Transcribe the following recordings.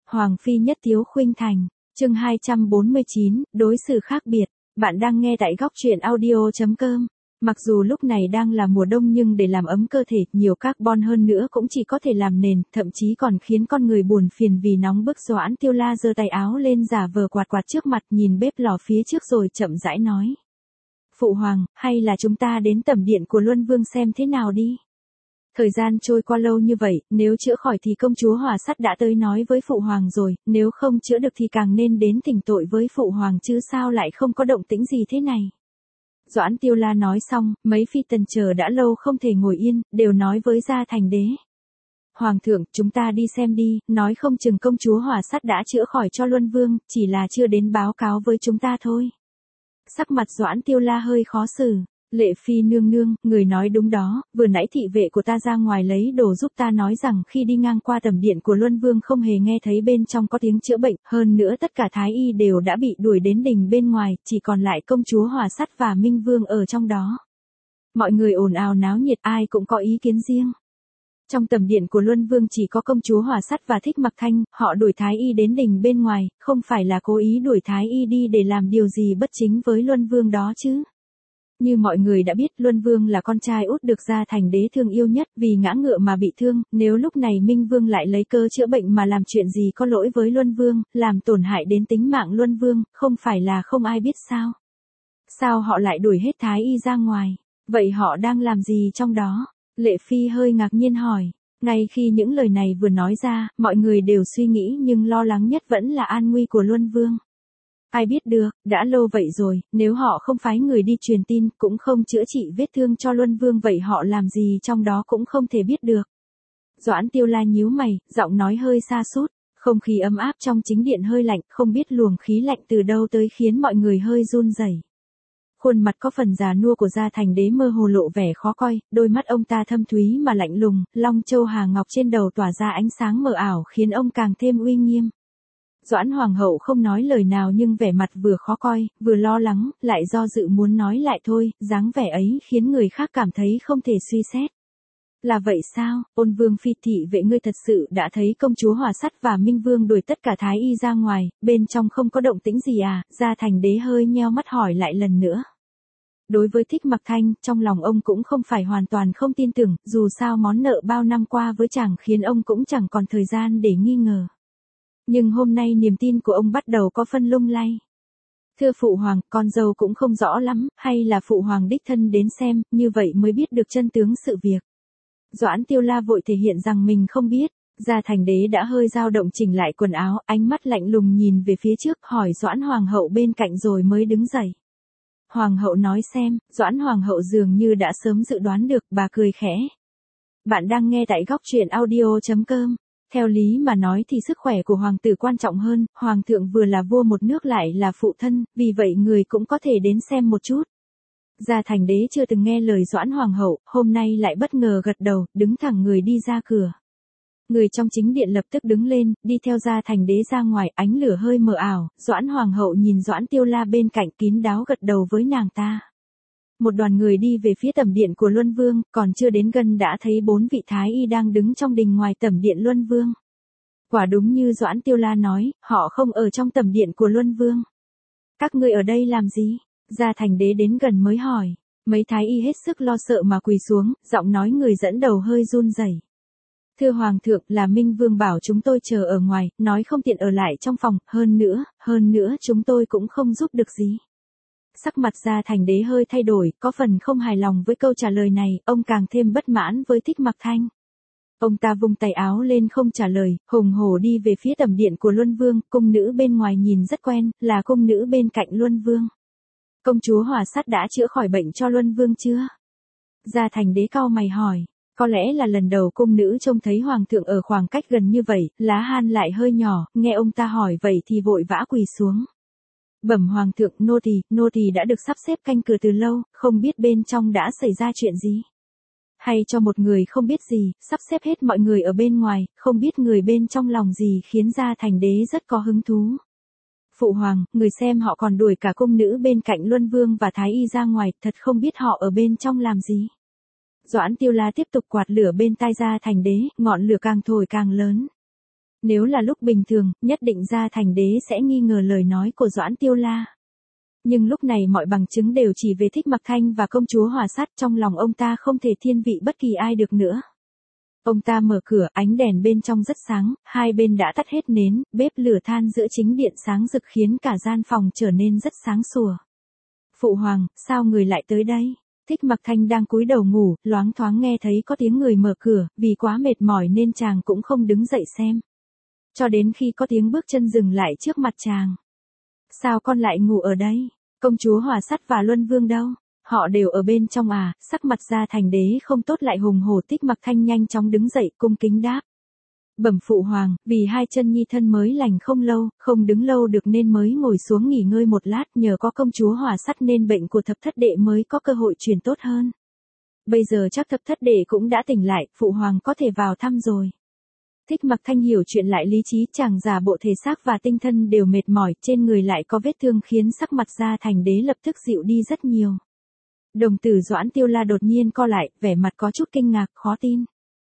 Hoàng phi nhất tiếu khuynh thành, chương 249, đối xử khác biệt. Bạn đang nghe tại góc truyện audio.com. Mặc dù lúc này đang là mùa đông nhưng để làm ấm cơ thể, nhiều carbon hơn nữa cũng chỉ có thể làm nền, thậm chí còn khiến con người buồn phiền vì nóng bức. Doãn Tiêu La giơ tay áo lên giả vờ quạt quạt trước mặt, nhìn bếp lò phía trước rồi chậm rãi nói. Phụ hoàng, hay là chúng ta đến tẩm điện của Luân Vương xem thế nào đi. Thời gian trôi qua lâu như vậy, nếu chữa khỏi thì công chúa Hỏa Sắt đã tới nói với phụ hoàng rồi, nếu không chữa được thì càng nên đến thỉnh tội với phụ hoàng chứ sao lại không có động tĩnh gì thế này. Doãn Tiêu La nói xong, mấy phi tần chờ đã lâu không thể ngồi yên, đều nói với Gia Thành Đế. Hoàng thượng, chúng ta đi xem đi, nói không chừng công chúa Hỏa Sắt đã chữa khỏi cho Luân Vương, chỉ là chưa đến báo cáo với chúng ta thôi. Sắc mặt Doãn Tiêu La hơi khó xử. Lệ phi nương nương, người nói đúng đó, vừa nãy thị vệ của ta ra ngoài lấy đồ giúp ta nói rằng khi đi ngang qua tẩm điện của Luân Vương không hề nghe thấy bên trong có tiếng chữa bệnh, hơn nữa tất cả thái y đều đã bị đuổi đến đình bên ngoài, chỉ còn lại công chúa Hỏa Sắt và Minh Vương ở trong đó. Mọi người ồn ào náo nhiệt, ai cũng có ý kiến riêng. Trong tẩm điện của Luân Vương chỉ có công chúa Hỏa Sắt và Thích Mặc Thanh, họ đuổi thái y đến đình bên ngoài, không phải là cố ý đuổi thái y đi để làm điều gì bất chính với Luân Vương đó chứ. Như mọi người đã biết, Luân Vương là con trai út được Gia Thành Đế thương yêu nhất, vì ngã ngựa mà bị thương, nếu lúc này Minh Vương lại lấy cơ chữa bệnh mà làm chuyện gì có lỗi với Luân Vương, làm tổn hại đến tính mạng Luân Vương, không phải là không ai biết sao. Sao họ lại đuổi hết thái y ra ngoài? Vậy họ đang làm gì trong đó? Lệ Phi hơi ngạc nhiên hỏi. Ngay khi những lời này vừa nói ra, mọi người đều suy nghĩ nhưng lo lắng nhất vẫn là an nguy của Luân Vương. Ai biết được, đã lâu vậy rồi, nếu họ không phái người đi truyền tin, cũng không chữa trị vết thương cho Luân Vương vậy họ làm gì trong đó cũng không thể biết được. Doãn Tiêu La nhíu mày, giọng nói hơi sa sút, không khí ấm áp trong chính điện hơi lạnh, không biết luồng khí lạnh từ đâu tới khiến mọi người hơi run rẩy. Khuôn mặt có phần già nua của Gia Thành Đế mơ hồ lộ vẻ khó coi, đôi mắt ông ta thâm thúy mà lạnh lùng, long châu hà ngọc trên đầu tỏa ra ánh sáng mờ ảo khiến ông càng thêm uy nghiêm. Doãn Hoàng hậu không nói lời nào nhưng vẻ mặt vừa khó coi, vừa lo lắng, lại do dự muốn nói lại thôi, dáng vẻ ấy khiến người khác cảm thấy không thể suy xét. Là vậy sao, Ôn Vương phi thị vệ ngươi thật sự đã thấy công chúa Hỏa Sắt và Minh Vương đuổi tất cả thái y ra ngoài, bên trong không có động tĩnh gì à? Gia Thành Đế hơi nheo mắt hỏi lại lần nữa. Đối với Thích Mặc Thanh, trong lòng ông cũng không phải hoàn toàn không tin tưởng, dù sao món nợ bao năm qua với chàng khiến ông cũng chẳng còn thời gian để nghi ngờ. Nhưng hôm nay niềm tin của ông bắt đầu có phân lung lay. Thưa phụ hoàng, con dâu cũng không rõ lắm, hay là phụ hoàng đích thân đến xem, như vậy mới biết được chân tướng sự việc. Doãn Tiêu La vội thể hiện rằng mình không biết. Gia Thành Đế đã hơi dao động chỉnh lại quần áo, ánh mắt lạnh lùng nhìn về phía trước, hỏi Doãn Hoàng hậu bên cạnh rồi mới đứng dậy. Hoàng hậu nói xem, Doãn Hoàng hậu dường như đã sớm dự đoán được, bà cười khẽ. Bạn đang nghe tại góc truyện audio.com. Theo lý mà nói thì sức khỏe của hoàng tử quan trọng hơn, hoàng thượng vừa là vua một nước lại là phụ thân, vì vậy người cũng có thể đến xem một chút. Gia Thành Đế chưa từng nghe lời Doãn Hoàng hậu, hôm nay lại bất ngờ gật đầu, đứng thẳng người đi ra cửa. Người trong chính điện lập tức đứng lên, đi theo Gia Thành Đế ra ngoài, ánh lửa hơi mờ ảo, Doãn Hoàng hậu nhìn Doãn Tiêu La bên cạnh kín đáo gật đầu với nàng ta. Một đoàn người đi về phía tẩm điện của Luân Vương, còn chưa đến gần đã thấy 4 vị thái y đang đứng trong đình ngoài tẩm điện Luân Vương. Quả đúng như Doãn Tiêu La nói, họ không ở trong tẩm điện của Luân Vương. Các ngươi ở đây làm gì? Gia Thành Đế đến gần mới hỏi. Mấy thái y hết sức lo sợ mà quỳ xuống, giọng nói người dẫn đầu hơi run rẩy. Thưa Hoàng thượng, là Minh Vương bảo chúng tôi chờ ở ngoài, nói không tiện ở lại trong phòng, hơn nữa chúng tôi cũng không giúp được gì. Sắc mặt Gia Thành Đế hơi thay đổi, có phần không hài lòng với câu trả lời này, ông càng thêm bất mãn với Thích Mặc Thanh. Ông ta vung tay áo lên không trả lời, hùng hổ đi về phía tẩm điện của Luân Vương, cung nữ bên ngoài nhìn rất quen, là cung nữ bên cạnh Luân Vương. Công chúa Hỏa Sắt đã chữa khỏi bệnh cho Luân Vương chưa? Gia Thành Đế cau mày hỏi, có lẽ là lần đầu cung nữ trông thấy hoàng thượng ở khoảng cách gần như vậy, lá han lại hơi nhỏ, nghe ông ta hỏi vậy thì vội vã quỳ xuống. Bẩm hoàng thượng, nô tỳ đã được sắp xếp canh cửa từ lâu, không biết bên trong đã xảy ra chuyện gì. Hay cho một người không biết gì, sắp xếp hết mọi người ở bên ngoài, không biết người bên trong lòng gì khiến Gia Thành Đế rất có hứng thú. Phụ hoàng, người xem họ còn đuổi cả cung nữ bên cạnh Luân Vương và Thái Y ra ngoài, thật không biết họ ở bên trong làm gì. Doãn Tiêu La tiếp tục quạt lửa bên tai Gia Thành Đế, ngọn lửa càng thổi càng lớn. Nếu là lúc bình thường, nhất định Gia Thành Đế sẽ nghi ngờ lời nói của Doãn Tiêu La. Nhưng lúc này mọi bằng chứng đều chỉ về Thích Mặc Thanh và công chúa Hòa Sát, trong lòng ông ta không thể thiên vị bất kỳ ai được nữa. Ông ta mở cửa, ánh đèn bên trong rất sáng, hai bên đã tắt hết nến, bếp lửa than giữa chính điện sáng rực khiến cả gian phòng trở nên rất sáng sủa. Phụ hoàng, sao người lại tới đây? Thích Mặc Thanh đang cúi đầu ngủ, loáng thoáng nghe thấy có tiếng người mở cửa, vì quá mệt mỏi nên chàng cũng không đứng dậy xem. Cho đến khi có tiếng bước chân dừng lại trước mặt chàng. Sao con lại ngủ ở đây? Công chúa Hòa Sát và Luân Vương đâu? Họ đều ở bên trong à? Sắc mặt Gia Thành Đế không tốt lại hùng hổ. Thích Mặc Thanh nhanh chóng đứng dậy cung kính đáp. Bẩm phụ hoàng, vì hai chân nhi thân mới lành không lâu, không đứng lâu được nên mới ngồi xuống nghỉ ngơi một lát, nhờ có công chúa Hòa Sát nên bệnh của thập thất đệ mới có cơ hội chuyển tốt hơn. Bây giờ chắc thập thất đệ cũng đã tỉnh lại, phụ hoàng có thể vào thăm rồi. Thích Mặc Thanh hiểu chuyện lại lý trí, chàng giả bộ thể xác và tinh thần đều mệt mỏi, trên người lại có vết thương khiến sắc mặt Gia Thành Đế lập tức dịu đi rất nhiều. Đồng tử Doãn Tiêu La đột nhiên co lại, vẻ mặt có chút kinh ngạc, khó tin.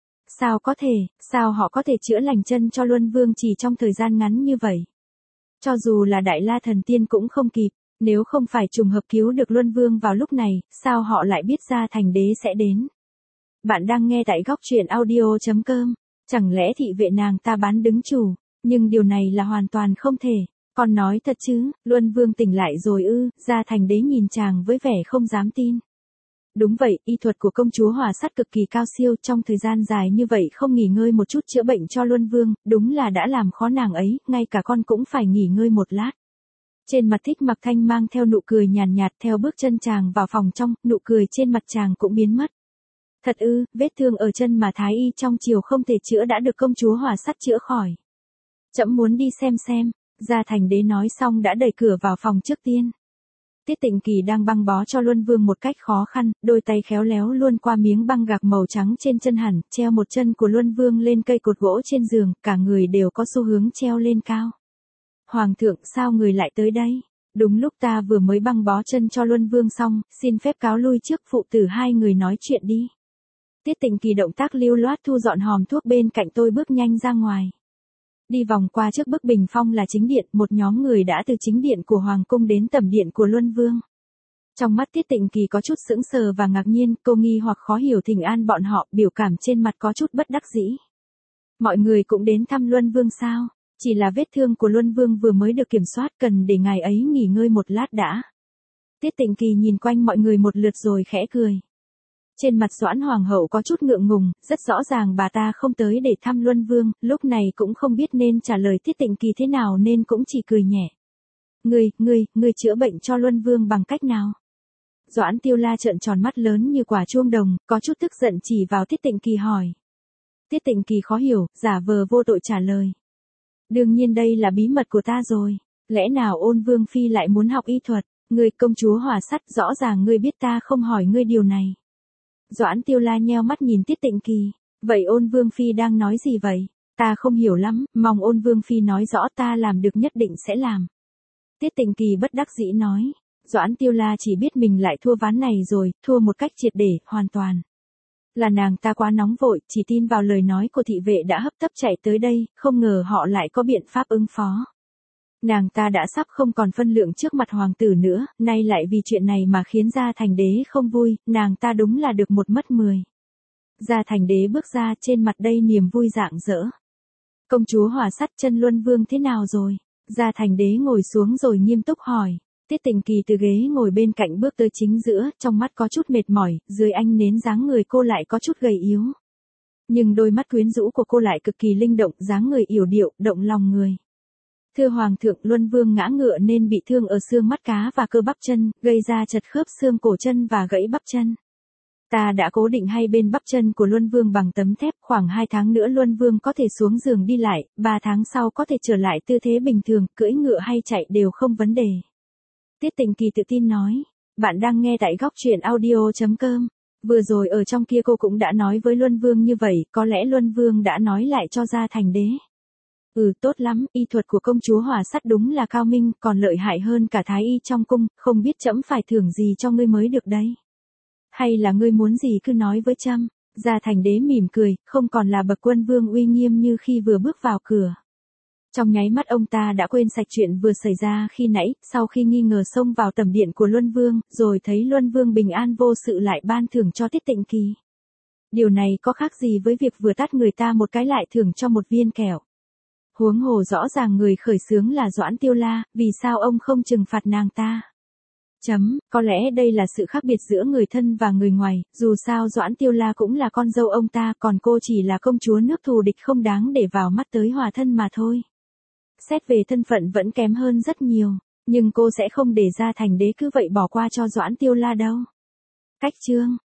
Sao họ có thể chữa lành chân cho Luân Vương chỉ trong thời gian ngắn như vậy? Cho dù là Đại La Thần Tiên cũng không kịp, nếu không phải trùng hợp cứu được Luân Vương vào lúc này, sao họ lại biết Gia Thành Đế sẽ đến? Bạn đang nghe tại góc truyện audio.com. Chẳng lẽ thị vệ nàng ta bán đứng chủ, nhưng điều này là hoàn toàn không thể. Con nói thật chứ, Luân Vương tỉnh lại rồi ư? Gia Thành Đế nhìn chàng với vẻ không dám tin. Đúng vậy, y thuật của công chúa Hòa Sát cực kỳ cao siêu, trong thời gian dài như vậy không nghỉ ngơi một chút chữa bệnh cho Luân Vương, đúng là đã làm khó nàng ấy, ngay cả con cũng phải nghỉ ngơi một lát. Trên mặt Thích Mặc Thanh mang theo nụ cười nhàn nhạt, theo bước chân chàng vào phòng trong, nụ cười trên mặt chàng cũng biến mất. Thật ư, vết thương ở chân mà thái y trong triều không thể chữa đã được công chúa Hòa Sát chữa khỏi. Trẫm muốn đi xem. Gia Thành Đế nói xong đã đẩy cửa vào phòng trước tiên. Tiết Tịnh Kỳ đang băng bó cho Luân Vương một cách khó khăn, đôi tay khéo léo luôn qua miếng băng gạc màu trắng trên chân hẳn, treo một chân của Luân Vương lên cây cột gỗ trên giường, cả người đều có xu hướng treo lên cao. Hoàng thượng, sao người lại tới đây? Đúng lúc ta vừa mới băng bó chân cho Luân Vương xong, xin phép cáo lui trước, phụ tử hai người nói chuyện đi. Tiết Tịnh Kỳ động tác lưu loát thu dọn hòm thuốc bên cạnh, tôi bước nhanh ra ngoài. Đi vòng qua trước bức bình phong là chính điện, một nhóm người đã từ chính điện của Hoàng cung đến tẩm điện của Luân Vương. Trong mắt Tiết Tịnh Kỳ có chút sững sờ và ngạc nhiên, cô nghi hoặc khó hiểu thỉnh an bọn họ, biểu cảm trên mặt có chút bất đắc dĩ. Mọi người cũng đến thăm Luân Vương sao? Chỉ là vết thương của Luân Vương vừa mới được kiểm soát, cần để ngài ấy nghỉ ngơi một lát đã. Tiết Tịnh Kỳ nhìn quanh mọi người một lượt rồi khẽ cười. Trên mặt Doãn Hoàng hậu có chút ngượng ngùng, rất rõ ràng bà ta không tới để thăm Luân Vương, lúc này cũng không biết nên trả lời Tiết Tịnh Kỳ thế nào nên cũng chỉ cười nhẹ. Ngươi chữa bệnh cho Luân Vương bằng cách nào? Doãn Tiêu La trợn tròn mắt lớn như quả chuông đồng, có chút tức giận chỉ vào Tiết Tịnh Kỳ hỏi. Tiết Tịnh Kỳ khó hiểu, giả vờ vô tội trả lời. Đương nhiên đây là bí mật của ta rồi, lẽ nào Ôn Vương Phi lại muốn học y thuật? Ngươi công chúa Hòa Sát, rõ ràng ngươi biết ta không hỏi ngươi điều này. Doãn Tiêu La nheo mắt nhìn Tiết Tịnh Kỳ, vậy Ôn Vương Phi đang nói gì vậy? Ta không hiểu lắm, mong Ôn Vương Phi nói rõ, ta làm được nhất định sẽ làm. Tiết Tịnh Kỳ bất đắc dĩ nói, Doãn Tiêu La chỉ biết mình lại thua ván này rồi, thua một cách triệt để, hoàn toàn. Là nàng ta quá nóng vội, chỉ tin vào lời nói của thị vệ đã hấp tấp chạy tới đây, không ngờ họ lại có biện pháp ứng phó. Nàng ta đã sắp không còn phân lượng trước mặt hoàng tử nữa, nay lại vì chuyện này mà khiến Gia Thành Đế không vui, nàng ta đúng là được một mất 10. Gia Thành Đế bước ra, trên mặt đây niềm vui rạng rỡ. Công chúa Hòa Sát, chân Luân Vương thế nào rồi? Gia Thành Đế ngồi xuống rồi nghiêm túc hỏi. Tiết Tịnh Kỳ từ ghế ngồi bên cạnh bước tới chính giữa, trong mắt có chút mệt mỏi, dưới ánh nến dáng người cô lại có chút gầy yếu. Nhưng đôi mắt quyến rũ của cô lại cực kỳ linh động, dáng người yểu điệu, động lòng người. Thưa Hoàng thượng, Luân Vương ngã ngựa nên bị thương ở xương mắt cá và cơ bắp chân, gây ra chật khớp xương cổ chân và gãy bắp chân. Ta đã cố định hai bên bắp chân của Luân Vương bằng tấm thép, khoảng 2 tháng nữa Luân Vương có thể xuống giường đi lại, 3 tháng sau có thể trở lại tư thế bình thường, cưỡi ngựa hay chạy đều không vấn đề. Tiết Tịnh Kỳ tự tin nói, bạn đang nghe tại góc truyện audio.com. Vừa rồi ở trong kia cô cũng đã nói với Luân Vương như vậy, có lẽ Luân Vương đã nói lại cho Gia Thành Đế. Tốt lắm, y thuật của công chúa Hòa Sát đúng là cao minh, còn lợi hại hơn cả thái y trong cung, không biết trẫm phải thưởng gì cho ngươi mới được đấy. Hay là ngươi muốn gì cứ nói với trẫm. Gia Thành Đế mỉm cười, không còn là bậc quân vương uy nghiêm như khi vừa bước vào cửa. Trong nháy mắt ông ta đã quên sạch chuyện vừa xảy ra khi nãy, sau khi nghi ngờ xông vào tầm điện của Luân Vương, rồi thấy Luân Vương bình an vô sự lại ban thưởng cho Tiết Tịnh Kỳ. Điều này có khác gì với việc vừa tát người ta một cái lại thưởng cho một viên kẹo. Huống hồ rõ ràng người khởi xướng là Doãn Tiêu La, vì sao ông không trừng phạt nàng ta? Có lẽ đây là sự khác biệt giữa người thân và người ngoài, dù sao Doãn Tiêu La cũng là con dâu ông ta, còn cô chỉ là công chúa nước thù địch không đáng để vào mắt tới hòa thân mà thôi. Xét về thân phận vẫn kém hơn rất nhiều, nhưng cô sẽ không để ra thành đế cứ vậy bỏ qua cho Doãn Tiêu La đâu. Cách chương